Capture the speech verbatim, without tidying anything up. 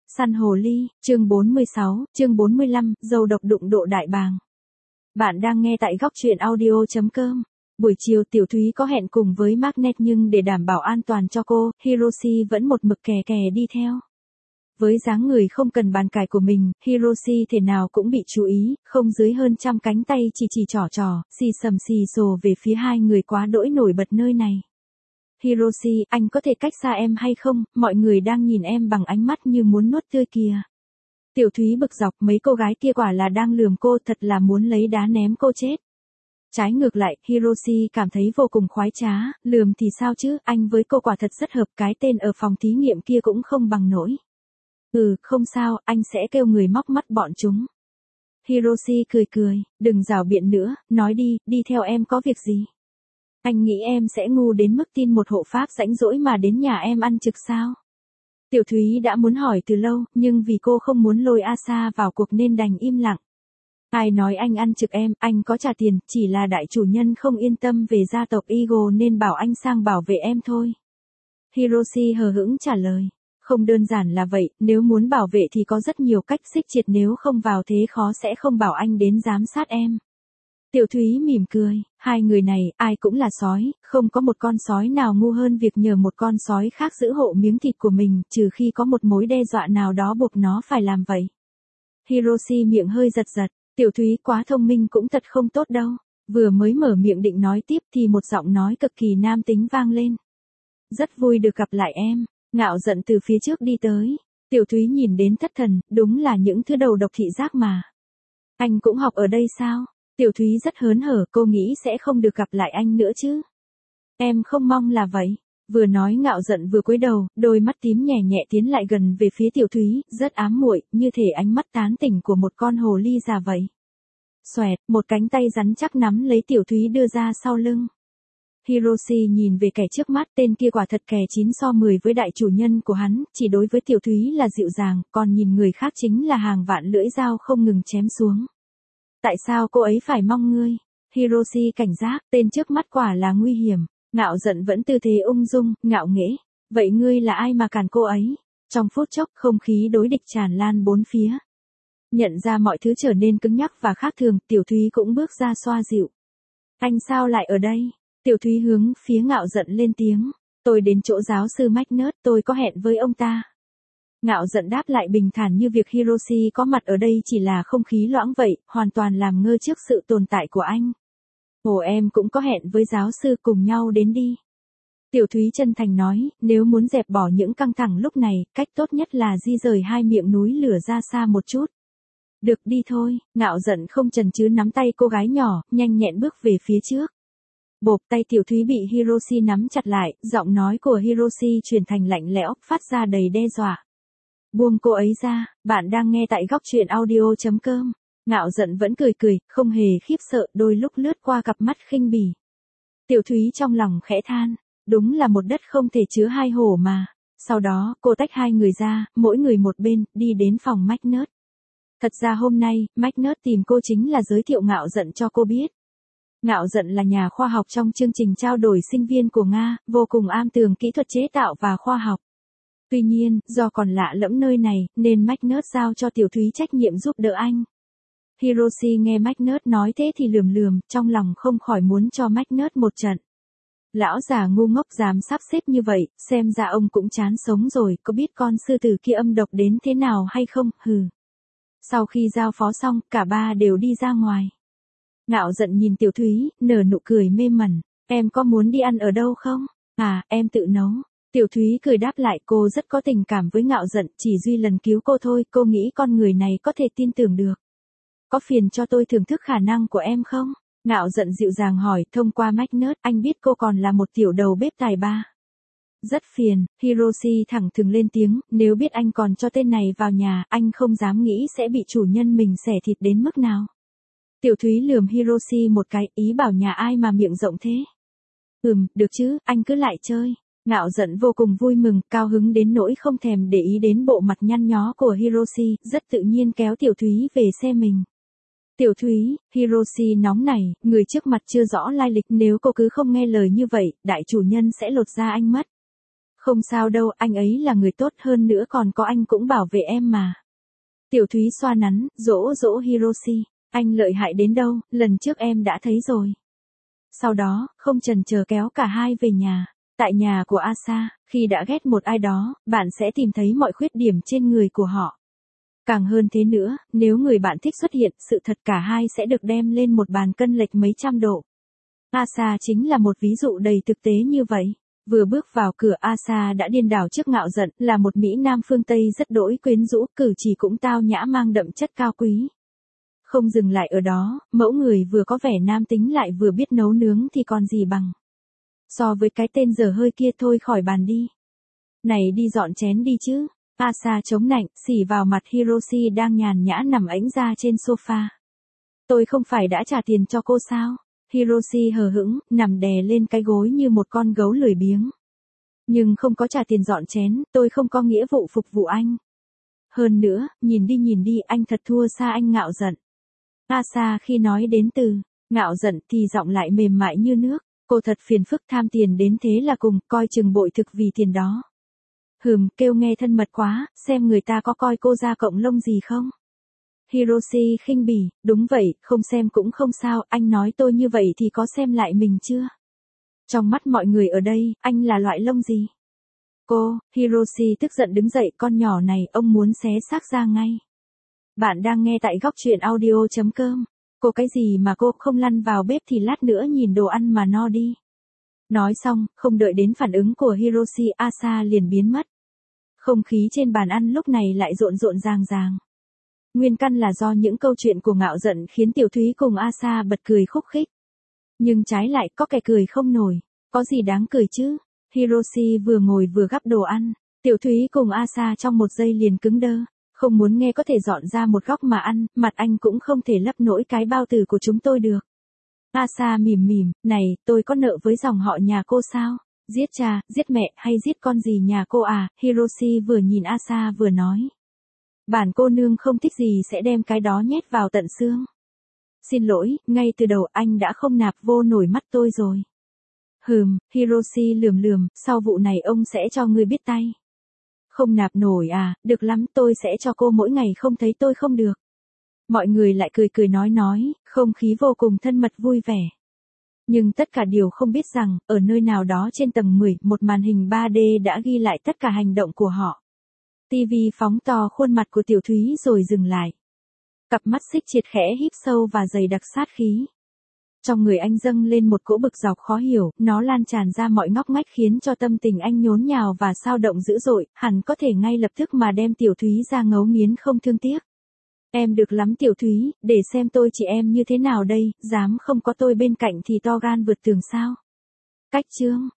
Săn hồ ly, chương bốn mươi sáu, chương bốn mươi lăm, dâu độc đụng độ đại bàng. Bạn đang nghe tại góc truyện audio chấm com. Buổi chiều Tiểu Thúy có hẹn cùng với Magnet nhưng để đảm bảo an toàn cho cô, Hiroshi vẫn một mực kè kè đi theo. Với dáng người không cần bàn cãi của mình, Hiroshi thể nào cũng bị chú ý, không dưới hơn trăm cánh tay chỉ chỉ trỏ trỏ, xì sầm xì xồ về phía hai người quá đỗi nổi bật nơi này. Hiroshi, anh có thể cách xa em hay không, mọi người đang nhìn em bằng ánh mắt như muốn nuốt tươi kìa. Tiểu Thúy bực dọc, mấy cô gái kia quả là đang lườm cô, thật là muốn lấy đá ném cô chết. Trái ngược lại, Hiroshi cảm thấy vô cùng khoái trá, lườm thì sao chứ, anh với cô quả thật rất hợp, cái tên ở phòng thí nghiệm kia cũng không bằng nổi. Ừ, không sao, anh sẽ kêu người móc mắt bọn chúng. Hiroshi cười cười, đừng rảo biện nữa, nói đi, đi theo em có việc gì? Anh nghĩ em sẽ ngu đến mức tin một hộ pháp rãnh rỗi mà đến nhà em ăn trực sao? Tiểu Thúy đã muốn hỏi từ lâu, nhưng vì cô không muốn lôi Asa vào cuộc nên đành im lặng. Ai nói anh ăn trực em, anh có trả tiền, chỉ là đại chủ nhân không yên tâm về gia tộc Eagle nên bảo anh sang bảo vệ em thôi. Hiroshi hờ hững trả lời. Không đơn giản là vậy, nếu muốn bảo vệ thì có rất nhiều cách, xích triệt nếu không vào thế khó sẽ không bảo anh đến giám sát em. Tiểu Thúy mỉm cười, hai người này, ai cũng là sói, không có một con sói nào ngu hơn việc nhờ một con sói khác giữ hộ miếng thịt của mình, trừ khi có một mối đe dọa nào đó buộc nó phải làm vậy. Hiroshi miệng hơi giật giật, Tiểu Thúy quá thông minh cũng thật không tốt đâu. Vừa mới mở miệng định nói tiếp thì một giọng nói cực kỳ nam tính vang lên. Rất vui được gặp lại em, Ngạo Giận từ phía trước đi tới. Tiểu Thúy nhìn đến thất thần, đúng là những thứ đầu độc thị giác mà. Anh cũng học ở đây sao? Tiểu Thúy rất hớn hở, cô nghĩ sẽ không được gặp lại anh nữa chứ. Em không mong là vậy. Vừa nói Ngạo Giận vừa cúi đầu, đôi mắt tím nhẹ nhẹ tiến lại gần về phía Tiểu Thúy, rất ám muội, như thể ánh mắt tán tỉnh của một con hồ ly già vậy. Xoẹt, một cánh tay rắn chắc nắm lấy Tiểu Thúy đưa ra sau lưng. Hiroshi nhìn về kẻ trước mắt, tên kia quả thật kè chín so mười với đại chủ nhân của hắn, chỉ đối với Tiểu Thúy là dịu dàng, còn nhìn người khác chính là hàng vạn lưỡi dao không ngừng chém xuống. Tại sao cô ấy phải mong ngươi? Hiroshi cảnh giác, tên trước mắt quả là nguy hiểm. Ngạo Giận vẫn tư thế ung dung, ngạo nghễ. Vậy ngươi là ai mà cản cô ấy? Trong phút chốc, không khí đối địch tràn lan bốn phía. Nhận ra mọi thứ trở nên cứng nhắc và khác thường, Tiểu Thúy cũng bước ra xoa dịu. Anh sao lại ở đây? Tiểu Thúy hướng phía Ngạo Giận lên tiếng. Tôi đến chỗ giáo sư Magnet, tôi có hẹn với ông ta. Ngạo Giận đáp lại bình thản như việc Hiroshi có mặt ở đây chỉ là không khí loãng vậy, hoàn toàn làm ngơ trước sự tồn tại của anh. Ồ, em cũng có hẹn với giáo sư, cùng nhau đến đi. Tiểu Thúy chân thành nói, nếu muốn dẹp bỏ những căng thẳng lúc này, cách tốt nhất là di rời hai miệng núi lửa ra xa một chút. Được, đi thôi. Ngạo Giận không chần chừ nắm tay cô gái nhỏ, nhanh nhẹn bước về phía trước. Bộp, tay Tiểu Thúy bị Hiroshi nắm chặt lại, giọng nói của Hiroshi chuyển thành lạnh lẽo, phát ra đầy đe dọa. Buông cô ấy ra, bạn đang nghe tại góc truyện audio chấm com. Ngạo Giận vẫn cười cười, không hề khiếp sợ, đôi lúc lướt qua cặp mắt khinh bỉ. Tiểu Thúy trong lòng khẽ than, đúng là một đất không thể chứa hai hổ mà. Sau đó, cô tách hai người ra, mỗi người một bên, đi đến phòng Magnet. Thật ra hôm nay, Magnet tìm cô chính là giới thiệu Ngạo Giận cho cô biết. Ngạo Giận là nhà khoa học trong chương trình trao đổi sinh viên của Nga, vô cùng am tường kỹ thuật chế tạo và khoa học. Tuy nhiên, do còn lạ lẫm nơi này, nên Magnet giao cho Tiểu Thúy trách nhiệm giúp đỡ anh. Hiroshi nghe Magnet nói thế thì lườm lườm, trong lòng không khỏi muốn cho Magnet một trận. Lão già ngu ngốc dám sắp xếp như vậy, xem ra ông cũng chán sống rồi, có biết con sư tử kia âm độc đến thế nào hay không, hừ. Sau khi giao phó xong, cả ba đều đi ra ngoài. Ngạo Giận nhìn Tiểu Thúy, nở nụ cười mê mẩn, em có muốn đi ăn ở đâu không? À, em tự nấu. Tiểu Thúy cười đáp lại, cô rất có tình cảm với Ngạo Giận, chỉ duy lần cứu cô thôi, cô nghĩ con người này có thể tin tưởng được. Có phiền cho tôi thưởng thức khả năng của em không? Ngạo Giận dịu dàng hỏi, thông qua Magnet, anh biết cô còn là một tiểu đầu bếp tài ba. Rất phiền, Hiroshi thẳng thừng lên tiếng, nếu biết anh còn cho tên này vào nhà, anh không dám nghĩ sẽ bị chủ nhân mình xẻ thịt đến mức nào. Tiểu Thúy lườm Hiroshi một cái, ý bảo nhà ai mà miệng rộng thế. Ừm, được chứ, anh cứ lại chơi. Ngạo Giận vô cùng vui mừng, cao hứng đến nỗi không thèm để ý đến bộ mặt nhăn nhó của Hiroshi, rất tự nhiên kéo Tiểu Thúy về xe mình. Tiểu Thúy, Hiroshi nóng nảy, người trước mặt chưa rõ lai lịch, nếu cô cứ không nghe lời như vậy, đại chủ nhân sẽ lột da anh mất. Không sao đâu, anh ấy là người tốt, hơn nữa còn có anh cũng bảo vệ em mà. Tiểu Thúy xoa nắn, dỗ dỗ Hiroshi. Anh lợi hại đến đâu, lần trước em đã thấy rồi. Sau đó, không chần chờ kéo cả hai về nhà. Tại nhà của Asa, khi đã ghét một ai đó, bạn sẽ tìm thấy mọi khuyết điểm trên người của họ. Càng hơn thế nữa, nếu người bạn thích xuất hiện, sự thật cả hai sẽ được đem lên một bàn cân lệch mấy trăm độ. Asa chính là một ví dụ đầy thực tế như vậy. Vừa bước vào cửa Asa đã điên đảo trước Ngạo Giận, là một Mỹ Nam phương Tây rất đỗi quyến rũ, cử chỉ cũng tao nhã mang đậm chất cao quý. Không dừng lại ở đó, mẫu người vừa có vẻ nam tính lại vừa biết nấu nướng thì còn gì bằng. So với cái tên dở hơi kia thôi khỏi bàn đi. Này đi dọn chén đi chứ. Asa chống nạnh, xỉ vào mặt Hiroshi đang nhàn nhã nằm ẵnh ra trên sofa. Tôi không phải đã trả tiền cho cô sao? Hiroshi hờ hững, nằm đè lên cái gối như một con gấu lười biếng. Nhưng không có trả tiền dọn chén, tôi không có nghĩa vụ phục vụ anh. Hơn nữa, nhìn đi nhìn đi, anh thật thua xa anh Ngạo Giận. Asa khi nói đến từ Ngạo Giận thì giọng lại mềm mại như nước. Cô thật phiền phức, tham tiền đến thế là cùng, coi chừng bội thực vì tiền đó. Hừm, kêu nghe thân mật quá, xem người ta có coi cô ra cộng lông gì không? Hiroshi khinh bỉ, đúng vậy, không xem cũng không sao, anh nói tôi như vậy thì có xem lại mình chưa? Trong mắt mọi người ở đây, anh là loại lông gì? Cô, Hiroshi tức giận đứng dậy, con nhỏ này, ông muốn xé xác ra ngay. Bạn đang nghe tại góc truyện audio chấm com. Cô cái gì mà cô không lăn vào bếp thì lát nữa nhìn đồ ăn mà no đi. Nói xong, không đợi đến phản ứng của Hiroshi, Asa liền biến mất. Không khí trên bàn ăn lúc này lại rộn rộn ràng ràng. Nguyên căn là do những câu chuyện của Ngạo Giận khiến Tiểu Thúy cùng Asa bật cười khúc khích. Nhưng trái lại có kẻ cười không nổi. Có gì đáng cười chứ? Hiroshi vừa ngồi vừa gắp đồ ăn. Tiểu Thúy cùng Asa trong một giây liền cứng đơ. Không muốn nghe có thể dọn ra một góc mà ăn, mặt anh cũng không thể lấp nổi cái bao tử của chúng tôi được. Asa mỉm mỉm, này, tôi có nợ với dòng họ nhà cô sao? Giết cha, giết mẹ, hay giết con gì nhà cô à? Hiroshi vừa nhìn Asa vừa nói. Bản cô nương không thích gì sẽ đem cái đó nhét vào tận xương. Xin lỗi, ngay từ đầu anh đã không nạp vô nổi mắt tôi rồi. Hừm, Hiroshi lườm lườm, sau vụ này ông sẽ cho ngươi biết tay. Không nạp nổi à, được lắm, tôi sẽ cho cô mỗi ngày không thấy tôi không được. Mọi người lại cười cười nói nói, không khí vô cùng thân mật vui vẻ. Nhưng tất cả đều không biết rằng, ở nơi nào đó trên tầng mười, một màn hình ba D đã ghi lại tất cả hành động của họ. ti vi phóng to khuôn mặt của Tiểu Thúy rồi dừng lại. Cặp mắt xích triệt khẽ híp sâu và dày đặc sát khí. Trong người anh dâng lên một cỗ bực dọc khó hiểu, nó lan tràn ra mọi ngóc ngách khiến cho tâm tình anh nhốn nhào và sao động dữ dội, hẳn có thể ngay lập tức mà đem Tiểu Thúy ra ngấu nghiến không thương tiếc. Em được lắm Tiểu Thúy, để xem tôi chị em như thế nào đây, dám không có tôi bên cạnh thì to gan vượt tường sao. Cách chương.